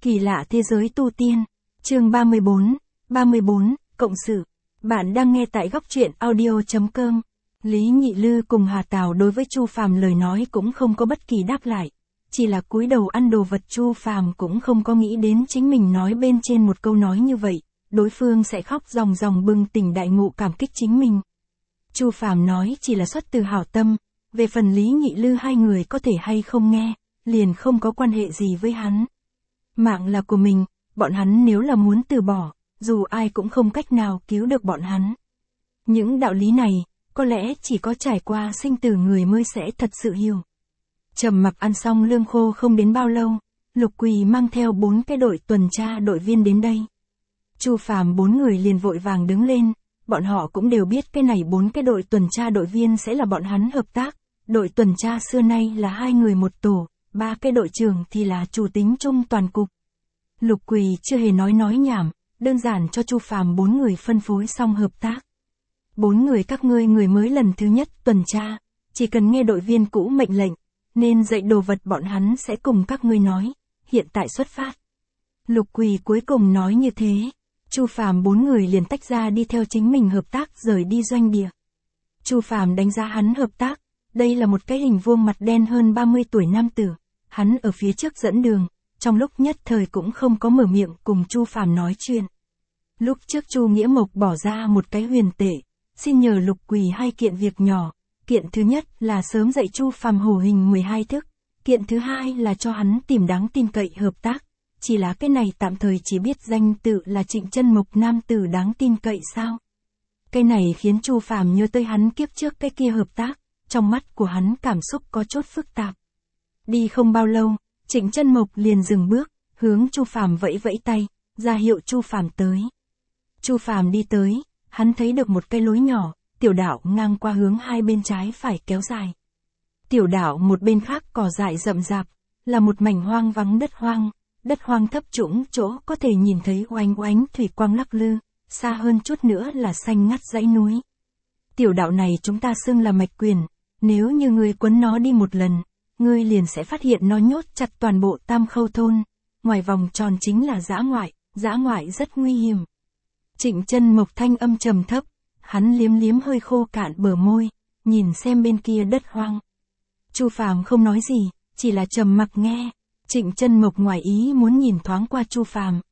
Kỳ lạ thế giới tu tiên. Chương 34, Cộng sự. Bạn đang nghe tại góc truyện audio.com. Lý Nhị Lư cùng Hà Tào đối với Chu Phàm lời nói cũng không có bất kỳ đáp lại. Chỉ là cúi đầu ăn đồ vật. Chu Phàm cũng không có nghĩ đến chính mình nói bên trên một câu nói như vậy, đối phương sẽ khóc ròng ròng bừng tỉnh đại ngộ cảm kích chính mình. Chu Phàm nói chỉ là xuất từ hảo tâm, về phần Lý Nhị Lư hai người có thể hay không nghe, liền không có quan hệ gì với hắn. Mạng là của mình, bọn hắn nếu là muốn từ bỏ, dù ai cũng không cách nào cứu được bọn hắn. Những đạo lý này, có lẽ chỉ có trải qua sinh tử người mới sẽ thật sự hiểu. Trầm mặc ăn xong lương khô không đến bao lâu, Lục Quỳ mang theo 4 cái đội tuần tra đội viên đến đây. Chu Phàm 4 người liền vội vàng đứng lên, bọn họ cũng đều biết cái này 4 cái đội tuần tra đội viên sẽ là bọn hắn hợp tác. Đội tuần tra xưa nay là 2 người một tổ, 3 cái đội trưởng thì là chủ tính chung toàn cục. Lục Quỳ chưa hề nói nhảm, đơn giản cho Chu Phàm 4 người phân phối xong hợp tác. 4 người các ngươi người mới lần thứ nhất tuần tra, chỉ cần nghe đội viên cũ mệnh lệnh, nên dạy đồ vật bọn hắn sẽ cùng các ngươi nói, hiện tại xuất phát. Lục Quỳ cuối cùng nói như thế, Chu Phàm 4 người liền tách ra đi theo chính mình hợp tác rời đi doanh địa. Chu Phàm đánh giá hắn hợp tác, đây là một cái hình vuông mặt đen hơn 30 tuổi nam tử, hắn ở phía trước dẫn đường, trong lúc nhất thời cũng không có mở miệng cùng Chu Phàm nói chuyện. Lúc trước Chu Nghĩa Mộc bỏ ra một cái huyền tệ, xin nhờ Lục Quỳ 2 kiện việc nhỏ, kiện thứ nhất là sớm dạy Chu Phàm hổ hình 12 thức, kiện thứ hai là cho hắn tìm đáng tin cậy hợp tác, chỉ là cái này tạm thời chỉ biết danh tự là Trịnh Chân Mộc nam tử đáng tin cậy sao. Cái này khiến Chu Phàm nhớ tới hắn kiếp trước cái kia hợp tác, trong mắt của hắn cảm xúc có chút phức tạp. Đi không bao lâu, Trịnh Chân Mộc liền dừng bước, hướng Chu Phàm vẫy vẫy tay, ra hiệu Chu Phàm tới. Chu Phàm đi tới, hắn thấy được một cái lối nhỏ, tiểu đạo ngang qua hướng hai bên trái phải kéo dài. Tiểu đạo một bên khác cỏ dại rậm rạp, là một mảnh hoang vắng đất hoang thấp trũng chỗ có thể nhìn thấy oánh oánh thủy quang lắc lư, xa hơn chút nữa là xanh ngắt dãy núi. Tiểu đạo này chúng ta xưng là mạch quyền, nếu như ngươi quấn nó đi một lần, ngươi liền sẽ phát hiện nó nhốt chặt toàn bộ Tam Khâu thôn, ngoài vòng tròn chính là dã ngoại rất nguy hiểm. Trịnh Chân Mộc thanh âm trầm thấp, hắn liếm hơi khô cạn bờ môi, nhìn xem bên kia đất hoang. Chu Phàm không nói gì, chỉ là trầm mặc nghe. Trịnh Chân Mộc ngoài ý muốn nhìn thoáng qua Chu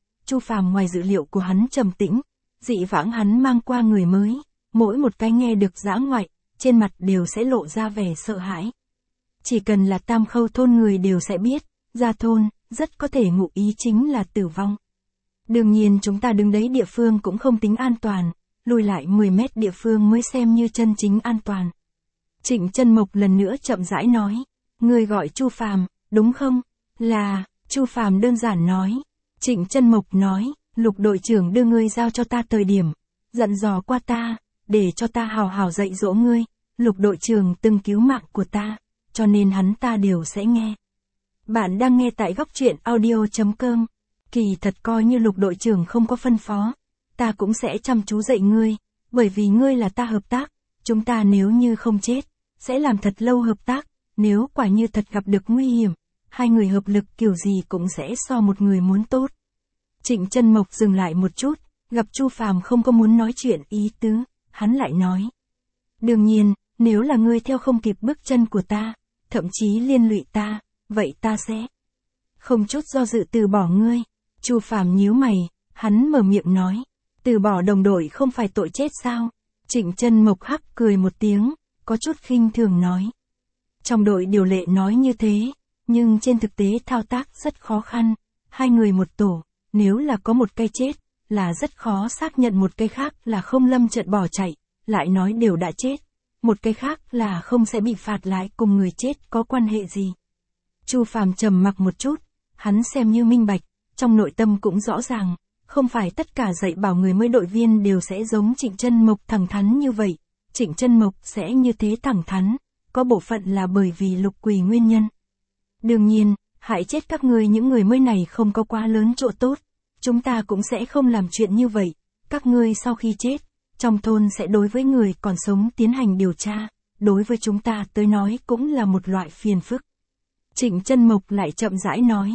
Phàm ngoài dự liệu của hắn trầm tĩnh, dị vãng hắn mang qua người mới, mỗi một cái nghe được dã ngoại, trên mặt đều sẽ lộ ra vẻ sợ hãi. Chỉ cần là Tam Khâu thôn người đều sẽ biết, ra thôn, rất có thể ngụ ý chính là tử vong. Đương nhiên chúng ta đứng đấy địa phương cũng không tính an toàn, lùi lại 10 mét địa phương mới xem như chân chính an toàn. Trịnh Chân Mộc lần nữa chậm rãi nói, ngươi gọi Chu Phàm, đúng không? Là, Chu Phàm đơn giản nói. Trịnh Chân Mộc nói, Lục đội trưởng đưa ngươi giao cho ta thời điểm, dặn dò qua ta, để cho ta hào hào dạy dỗ ngươi, Lục đội trưởng từng cứu mạng của ta, cho nên hắn ta đều sẽ nghe. Bạn đang nghe tại góc truyện audio.com. Kỳ thật coi như Lục đội trưởng không có phân phó, ta cũng sẽ chăm chú dạy ngươi, bởi vì ngươi là ta hợp tác, chúng ta nếu như không chết, sẽ làm thật lâu hợp tác, nếu quả như thật gặp được nguy hiểm, 2 người hợp lực kiểu gì cũng sẽ so một người muốn tốt. Trịnh Chân Mộc dừng lại một chút, gặp Chu Phàm không có muốn nói chuyện ý tứ, hắn lại nói. Đương nhiên, nếu là ngươi theo không kịp bước chân của ta, thậm chí liên lụy ta, vậy ta sẽ không chút do dự từ bỏ ngươi. Chu Phàm nhíu mày, hắn mở miệng nói, từ bỏ đồng đội không phải tội chết sao? Trịnh Chân Mộc hắc cười một tiếng, có chút khinh thường nói. Trong đội điều lệ nói như thế, nhưng trên thực tế thao tác rất khó khăn, 2 người một tổ, nếu là có một cây chết, là rất khó xác nhận một cây khác là không lâm trận bỏ chạy, lại nói đều đã chết, một cây khác là không sẽ bị phạt lại cùng người chết có quan hệ gì. Chu Phàm trầm mặc một chút, hắn xem như minh bạch, trong nội tâm cũng rõ ràng, không phải tất cả dạy bảo người mới đội viên đều sẽ giống Trịnh Chân Mộc thẳng thắn như vậy, Trịnh Chân Mộc sẽ như thế thẳng thắn, có bộ phận là bởi vì Lục Quỳ nguyên nhân. Đương nhiên, hại chết các ngươi những người mới này không có quá lớn chỗ tốt, chúng ta cũng sẽ không làm chuyện như vậy, các ngươi sau khi chết, trong thôn sẽ đối với người còn sống tiến hành điều tra, đối với chúng ta tới nói cũng là một loại phiền phức. Trịnh Chân Mộc lại chậm rãi nói,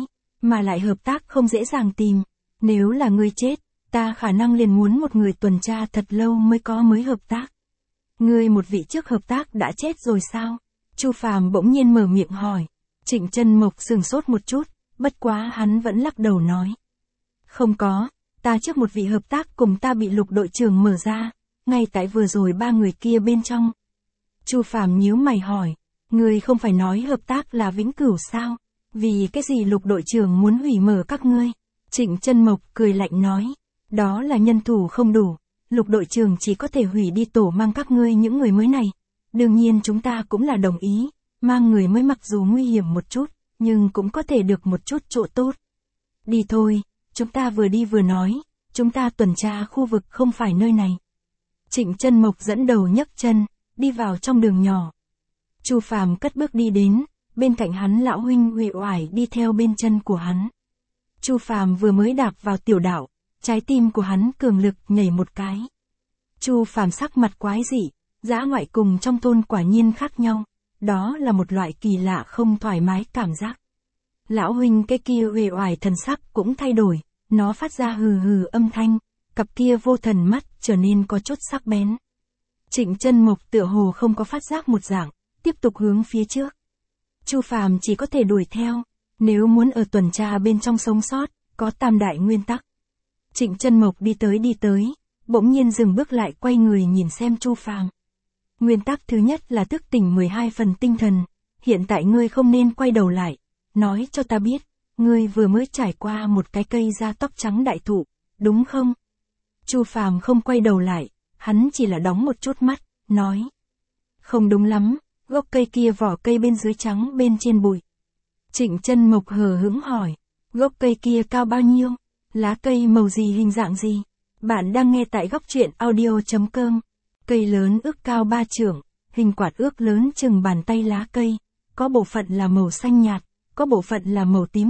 mà lại hợp tác không dễ dàng tìm. Nếu là ngươi chết, ta khả năng liền muốn một người tuần tra thật lâu mới hợp tác. Ngươi một vị trước hợp tác đã chết rồi sao? Chu Phàm bỗng nhiên mở miệng hỏi. Trịnh Chân Mộc sửng sốt một chút, bất quá hắn vẫn lắc đầu nói. Không có, ta trước một vị hợp tác cùng ta bị Lục đội trưởng mở ra, ngay tại vừa rồi 3 người kia bên trong. Chu Phàm nhíu mày hỏi, ngươi không phải nói hợp tác là vĩnh cửu sao? Vì cái gì Lục đội trưởng muốn hủy mở các ngươi? Trịnh Chân Mộc cười lạnh nói, đó là nhân thủ không đủ, Lục đội trưởng chỉ có thể hủy đi tổ mang các ngươi những người mới này. Đương nhiên chúng ta cũng là đồng ý, mang người mới mặc dù nguy hiểm một chút, nhưng cũng có thể được một chút chỗ tốt. Đi thôi, chúng ta vừa đi vừa nói, chúng ta tuần tra khu vực không phải nơi này. Trịnh Chân Mộc dẫn đầu nhấc chân, đi vào trong đường nhỏ. Chu Phàm cất bước đi đến, bên cạnh hắn lão huynh uể oải đi theo bên chân của hắn. Chu Phàm vừa mới đạp vào tiểu đảo, trái tim của hắn cường lực nhảy một cái. Chu Phàm sắc mặt quái dị, dã ngoại cùng trong thôn quả nhiên khác nhau, đó là một loại kỳ lạ không thoải mái cảm giác. Lão huynh cái kia uể oải thần sắc cũng thay đổi, nó phát ra hừ hừ âm thanh, cặp kia vô thần mắt trở nên có chút sắc bén. Trịnh Chân Mộc tựa hồ không có phát giác một dạng, tiếp tục hướng phía trước. Chu Phàm chỉ có thể đuổi theo, nếu muốn ở tuần tra bên trong sống sót, có tam đại nguyên tắc. Trịnh Chân Mộc đi tới, bỗng nhiên dừng bước lại quay người nhìn xem Chu Phàm. Nguyên tắc thứ nhất là thức tỉnh 12 phần tinh thần, hiện tại ngươi không nên quay đầu lại, nói cho ta biết, ngươi vừa mới trải qua một cái cây da tóc trắng đại thụ, đúng không? Chu Phàm không quay đầu lại, hắn chỉ là đóng một chút mắt, nói. Không đúng lắm, gốc cây kia vỏ cây bên dưới trắng bên trên bụi. Trịnh Chân Mộc hờ hững hỏi, gốc cây kia cao bao nhiêu? Lá cây màu gì hình dạng gì? Bạn đang nghe tại Góc Truyện Audio.com. Cây lớn ước cao 3 trượng, hình quạt ước lớn chừng bàn tay lá cây, có bộ phận là màu xanh nhạt, có bộ phận là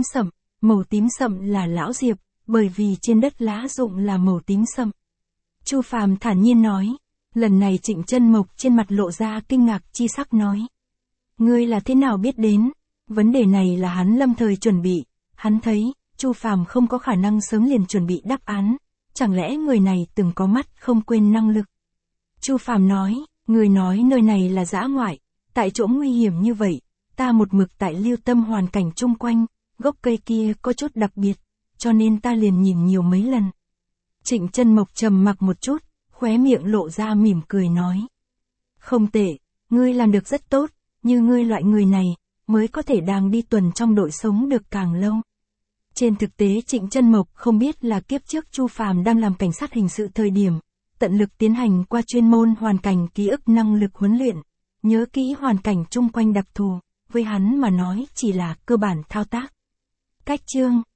màu tím sậm là lão diệp, bởi vì trên đất lá rụng là màu tím sậm. Chu Phàm thản nhiên nói, lần này Trịnh Chân Mộc trên mặt lộ ra kinh ngạc chi sắc nói. Ngươi là thế nào biết đến? Vấn đề này là hắn lâm thời chuẩn bị, hắn thấy, Chu Phàm không có khả năng sớm liền chuẩn bị đáp án, chẳng lẽ người này từng có mắt không quên năng lực. Chu Phàm nói, người nói nơi này là dã ngoại, tại chỗ nguy hiểm như vậy, ta một mực tại lưu tâm hoàn cảnh chung quanh, gốc cây kia có chút đặc biệt, cho nên ta liền nhìn nhiều mấy lần. Trịnh Chân Mộc trầm mặc một chút, khóe miệng lộ ra mỉm cười nói. Không tệ, ngươi làm được rất tốt, như ngươi loại người này, mới có thể đang đi tuần trong đội sống được càng lâu. Trên thực tế Trịnh Chân Mộc không biết là kiếp trước Chu Phàm đang làm cảnh sát hình sự thời điểm, tận lực tiến hành qua chuyên môn hoàn cảnh ký ức năng lực huấn luyện, nhớ kỹ hoàn cảnh chung quanh đặc thù, với hắn mà nói chỉ là cơ bản thao tác. Cách chương